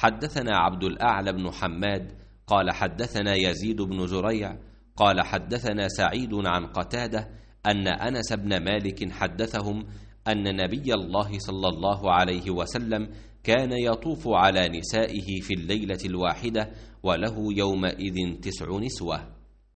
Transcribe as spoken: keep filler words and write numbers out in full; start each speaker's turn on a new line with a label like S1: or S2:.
S1: حدثنا عبد الأعلى بن حماد قال حدثنا يزيد بن زريع قال حدثنا سعيد عن قتادة أن أنس بن مالك حدثهم أن نبي الله صلى الله عليه وسلم كان يطوف على نسائه في الليلة الواحدة وله يومئذ تسع نسوة.